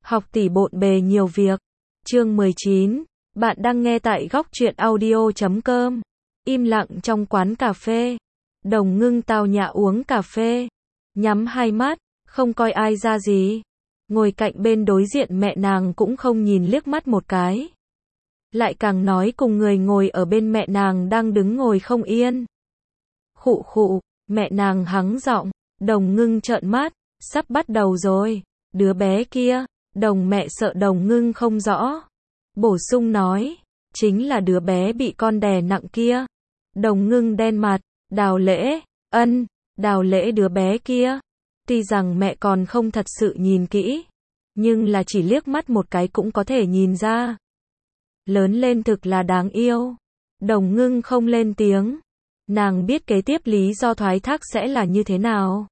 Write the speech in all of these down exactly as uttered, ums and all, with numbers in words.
Học tỷ bộn bề nhiều việc. Chương mười chín. Bạn đang nghe tại góc truyện audio chấm com. Im lặng trong quán cà phê. Đồng Ngưng tao nhã uống cà phê. Nhắm hai mắt, không coi ai ra gì. Ngồi cạnh bên đối diện mẹ nàng cũng không nhìn liếc mắt một cái. Lại càng nói cùng người ngồi ở bên mẹ nàng đang đứng ngồi không yên. Khụ khụ, mẹ nàng hắng giọng. Đồng Ngưng trợn mắt, sắp bắt đầu rồi. Đứa bé kia. Đồng mẹ sợ Đồng Ngưng không rõ. Bổ sung nói, chính là đứa bé bị con đè nặng kia. Đồng Ngưng đen mặt, Đào Lễ, ân, Đào Lễ đứa bé kia. Tuy rằng mẹ còn không thật sự nhìn kỹ, nhưng là chỉ liếc mắt một cái cũng có thể nhìn ra. Lớn lên thực là đáng yêu. Đồng Ngưng không lên tiếng. Nàng biết kế tiếp lý do thoái thác sẽ là như thế nào.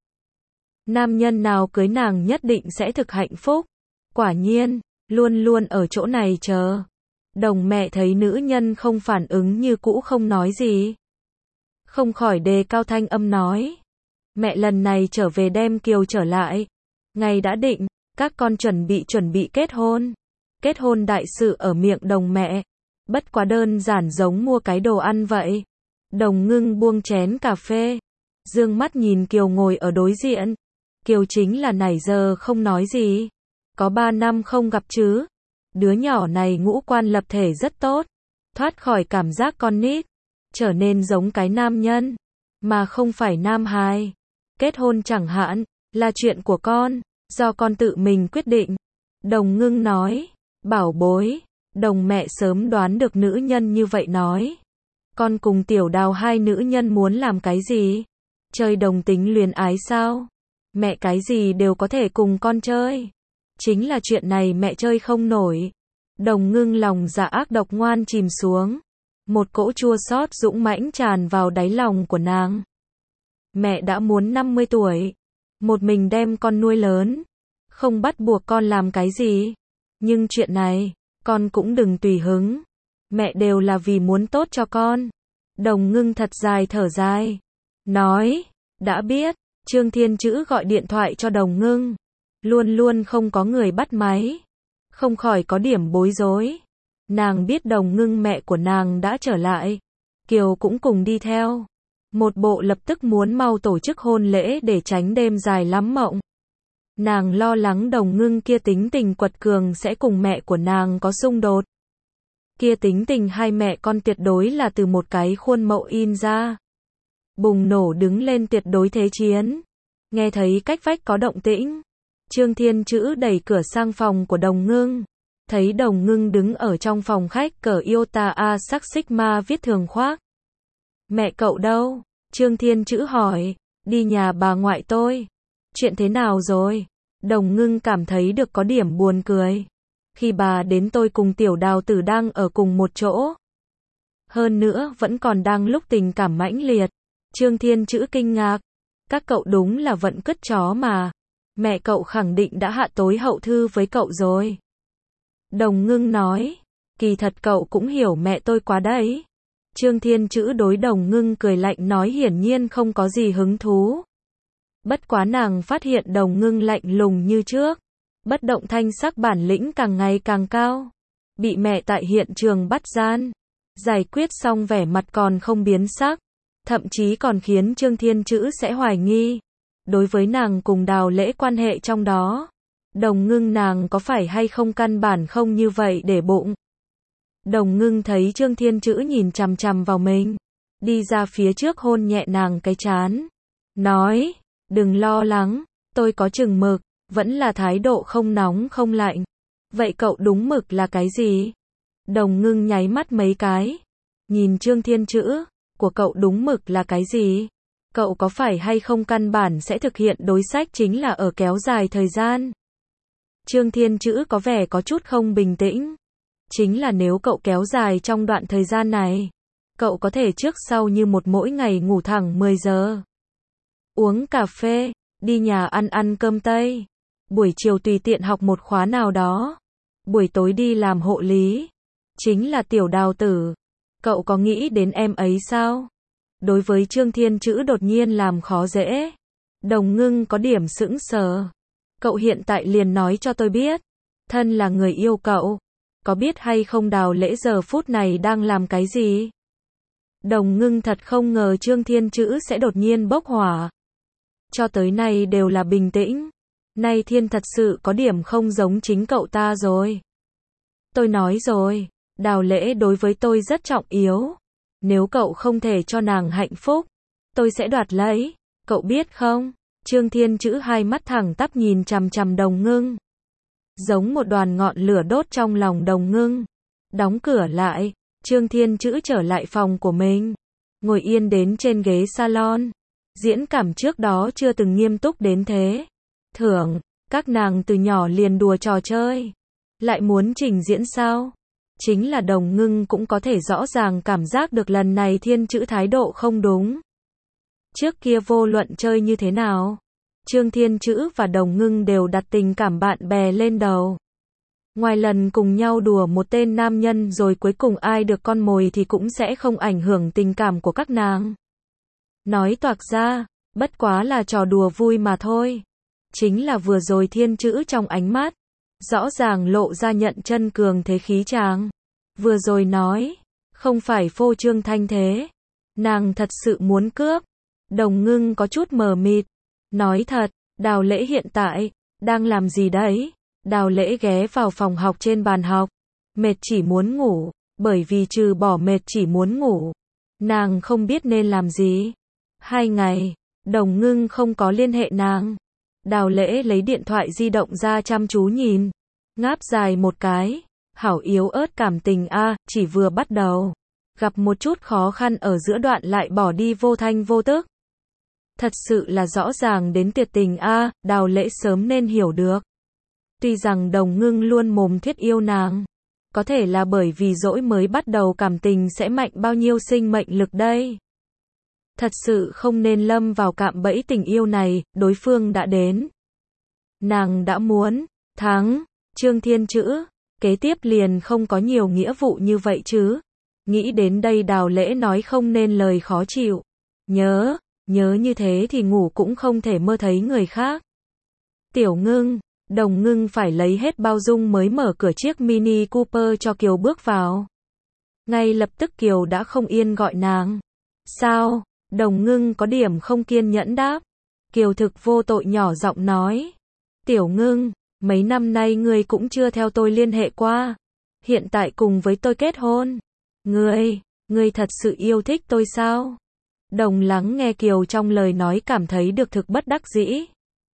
Nam nhân nào cưới nàng nhất định sẽ thực hạnh phúc. Quả nhiên, luôn luôn ở chỗ này chờ. Đồng mẹ thấy nữ nhân không phản ứng như cũ không nói gì. Không khỏi đề cao thanh âm nói. Mẹ lần này trở về đem Kiều trở lại. Ngày đã định, các con chuẩn bị chuẩn bị kết hôn. Kết hôn đại sự ở miệng đồng mẹ. Bất quá đơn giản giống mua cái đồ ăn vậy. Đồng Ngưng buông chén cà phê. Dương mắt nhìn Kiều ngồi ở đối diện. Kiều chính là nãy giờ không nói gì. Có ba năm không gặp chứ. Đứa nhỏ này ngũ quan lập thể rất tốt. Thoát khỏi cảm giác con nít. Trở nên giống cái nam nhân. Mà không phải nam hài. Kết hôn chẳng hạn, là chuyện của con. Do con tự mình quyết định. Đồng Ngưng nói. Bảo bối. Đồng mẹ sớm đoán được nữ nhân như vậy nói. Con cùng Tiểu Đào hai nữ nhân muốn làm cái gì? Chơi đồng tính luyến ái sao? Mẹ cái gì đều có thể cùng con chơi. Chính là chuyện này mẹ chơi không nổi. Đồng Ngưng lòng dạ ác độc ngoan chìm xuống. Một cỗ chua xót dũng mãnh tràn vào đáy lòng của nàng. Mẹ đã muốn năm mươi tuổi. Một mình đem con nuôi lớn. Không bắt buộc con làm cái gì. Nhưng chuyện này, con cũng đừng tùy hứng. Mẹ đều là vì muốn tốt cho con. Đồng Ngưng thật dài thở dài. Nói, đã biết. Trương Thiên Chữ gọi điện thoại cho Đồng Ngưng. Luôn luôn không có người bắt máy. Không khỏi có điểm bối rối. Nàng biết Đồng Ngưng mẹ của nàng đã trở lại. Kiều cũng cùng đi theo. Một bộ lập tức muốn mau tổ chức hôn lễ để tránh đêm dài lắm mộng. Nàng lo lắng Đồng Ngưng kia tính tình quật cường sẽ cùng mẹ của nàng có xung đột. Kia tính tình hai mẹ con tuyệt đối là từ một cái khuôn mẫu in ra. Bùng nổ đứng lên tuyệt đối thế chiến. Nghe thấy cách vách có động tĩnh. Trương Thiên Chữ đẩy cửa sang phòng của Đồng Ngưng. Thấy Đồng Ngưng đứng ở trong phòng khách cờ Iota A sắc Sigma viết thường khoác. Mẹ cậu đâu? Trương Thiên Chữ hỏi. Đi nhà bà ngoại tôi. Chuyện thế nào rồi? Đồng Ngưng cảm thấy được có điểm buồn cười. Khi bà đến tôi cùng Tiểu Đào Tử đang ở cùng một chỗ. Hơn nữa vẫn còn đang lúc tình cảm mãnh liệt. Trương Thiên Chữ kinh ngạc. Các cậu đúng là vận cứt chó mà. Mẹ cậu khẳng định đã hạ tối hậu thư với cậu rồi. Đồng Ngưng nói. Kỳ thật cậu cũng hiểu mẹ tôi quá đấy. Trương Thiên Chữ đối Đồng Ngưng cười lạnh nói hiển nhiên không có gì hứng thú. Bất quá nàng phát hiện Đồng Ngưng lạnh lùng như trước. Bất động thanh sắc bản lĩnh càng ngày càng cao. Bị mẹ tại hiện trường bắt gian. Giải quyết xong vẻ mặt còn không biến sắc. Thậm chí còn khiến Trương Thiên Chữ sẽ hoài nghi. Đối với nàng cùng Đào Lễ quan hệ trong đó. Đồng Ngưng nàng có phải hay không căn bản không như vậy để bụng. Đồng Ngưng thấy Trương Thiên Chữ nhìn chằm chằm vào mình. Đi ra phía trước hôn nhẹ nàng cái trán. Nói, đừng lo lắng, tôi có chừng mực, vẫn là thái độ không nóng không lạnh. Vậy cậu đúng mực là cái gì? Đồng Ngưng nháy mắt mấy cái. Nhìn Trương Thiên Chữ, của cậu đúng mực là cái gì? Cậu có phải hay không căn bản sẽ thực hiện đối sách chính là ở kéo dài thời gian? Trương Thiên Chữ có vẻ có chút không bình tĩnh. Chính là nếu cậu kéo dài trong đoạn thời gian này, cậu có thể trước sau như một mỗi ngày ngủ thẳng mười giờ. Uống cà phê, đi nhà ăn ăn cơm Tây. Buổi chiều tùy tiện học một khóa nào đó. Buổi tối đi làm hộ lý. Chính là Tiểu Đào Tử. Cậu có nghĩ đến em ấy sao? Đối với Trương Thiên Chữ đột nhiên làm khó dễ. Đồng Ngưng có điểm sững sờ. Cậu hiện tại liền nói cho tôi biết. thân là người yêu cậu, có biết hay không Đào Lễ giờ phút này đang làm cái gì? Đồng Ngưng thật không ngờ Trương Thiên Chữ sẽ đột nhiên bốc hỏa. Cho tới nay đều là bình tĩnh. Nay Thiên thật sự có điểm không giống chính cậu ta rồi. Tôi nói rồi, Đào Lễ đối với tôi rất trọng yếu. Nếu cậu không thể cho nàng hạnh phúc, tôi sẽ đoạt lấy, cậu biết không? Trương Thiên Chữ hai mắt thẳng tắp nhìn chằm chằm Đồng Ngưng. Giống một đoàn ngọn lửa đốt trong lòng Đồng Ngưng. Đóng cửa lại, Trương Thiên Chữ trở lại phòng của mình. Ngồi yên đến trên ghế salon. Diễn cảm trước đó chưa từng nghiêm túc đến thế. Thưởng, các nàng từ nhỏ liền đùa trò chơi. Lại muốn trình diễn sao? Chính là Đồng Ngưng cũng có thể rõ ràng cảm giác được lần này Thiên Chữ thái độ không đúng. Trước kia vô luận chơi như thế nào, Trương Thiên Chữ và Đồng Ngưng đều đặt tình cảm bạn bè lên đầu. Ngoài lần cùng nhau đùa một tên nam nhân rồi cuối cùng ai được con mồi thì cũng sẽ không ảnh hưởng tình cảm của các nàng. Nói toạc ra, bất quá là trò đùa vui mà thôi. Chính là vừa rồi Thiên Chữ trong ánh mắt, rõ ràng lộ ra nhận chân cường thế khí chàng. Vừa rồi nói, không phải phô trương thanh thế. Nàng thật sự muốn cướp. Đồng Ngưng có chút mờ mịt. Nói thật, Đào Lễ hiện tại, đang làm gì đấy? Đào Lễ ghé vào phòng học trên bàn học. Mệt chỉ muốn ngủ, bởi vì trừ bỏ mệt chỉ muốn ngủ. Nàng không biết nên làm gì. Hai ngày, Đồng Ngưng không có liên hệ nàng. Đào Lễ lấy điện thoại di động ra chăm chú nhìn. Ngáp dài một cái. Hảo yếu ớt cảm tình a, à, chỉ vừa bắt đầu. Gặp một chút khó khăn ở giữa đoạn lại bỏ đi vô thanh vô tức. Thật sự là rõ ràng đến tuyệt tình a, à, Đào Lễ sớm nên hiểu được. Tuy rằng Đồng Ngưng luôn mồm thiết yêu nàng. Có thể là bởi vì dỗi mới bắt đầu cảm tình sẽ mạnh bao nhiêu sinh mệnh lực đây. Thật sự không nên lâm vào cạm bẫy tình yêu này, đối phương đã đến. Nàng đã muốn, thắng, Trương Thiên Chữ, kế tiếp liền không có nhiều nghĩa vụ như vậy chứ. Nghĩ đến đây Đào Lễ nói không nên lời khó chịu. Nhớ, nhớ như thế thì ngủ cũng không thể mơ thấy người khác. Tiểu Ngưng, Đồng Ngưng phải lấy hết bao dung mới mở cửa chiếc Mini Cooper cho Kiều bước vào. Ngay lập tức Kiều đã không yên gọi nàng. Sao? Đồng Ngưng có điểm không kiên nhẫn đáp. Kiều thực vô tội nhỏ giọng nói. Tiểu Ngưng, mấy năm nay ngươi cũng chưa theo tôi liên hệ qua. Hiện tại cùng với tôi kết hôn. Ngươi, ngươi thật sự yêu thích tôi sao? Đồng Lắng nghe Kiều trong lời nói cảm thấy được thực bất đắc dĩ.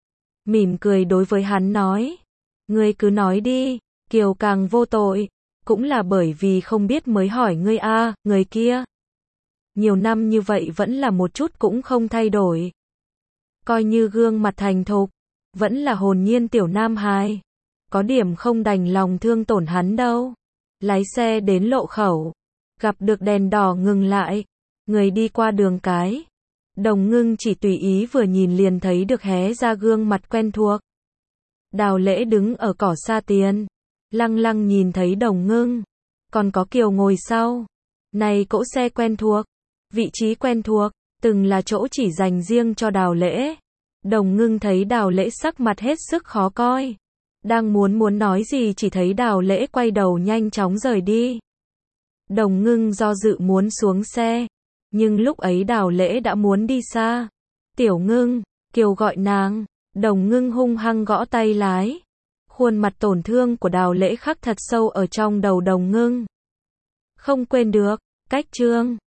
Mỉm cười đối với hắn nói. Ngươi cứ nói đi, Kiều càng vô tội. Cũng là bởi vì không biết mới hỏi ngươi a, à, người kia. Nhiều năm như vậy vẫn là một chút cũng không thay đổi. Coi như gương mặt thành thục, vẫn là hồn nhiên tiểu nam hài. Có điểm không đành lòng thương tổn hắn đâu. Lái xe đến lộ khẩu, gặp được đèn đỏ ngừng lại. Người đi qua đường cái. Đồng Ngưng chỉ tùy ý vừa nhìn liền thấy được hé ra gương mặt quen thuộc. Đào Lễ đứng ở cỏ xa tiền. Lăng lăng nhìn thấy Đồng Ngưng. Còn có Kiều ngồi sau. Này cỗ xe quen thuộc. Vị trí quen thuộc. Từng là chỗ chỉ dành riêng cho Đào Lễ. Đồng Ngưng thấy Đào Lễ sắc mặt hết sức khó coi. Đang muốn muốn nói gì chỉ thấy Đào Lễ quay đầu nhanh chóng rời đi. Đồng Ngưng do dự muốn xuống xe. Nhưng lúc ấy Đào Lễ đã muốn đi xa. Tiểu Ngưng, Kiều gọi nàng. Đồng Ngưng hung hăng gõ tay lái. Khuôn mặt tổn thương của Đào Lễ khắc thật sâu ở trong đầu Đồng Ngưng. Không quên được, cách chương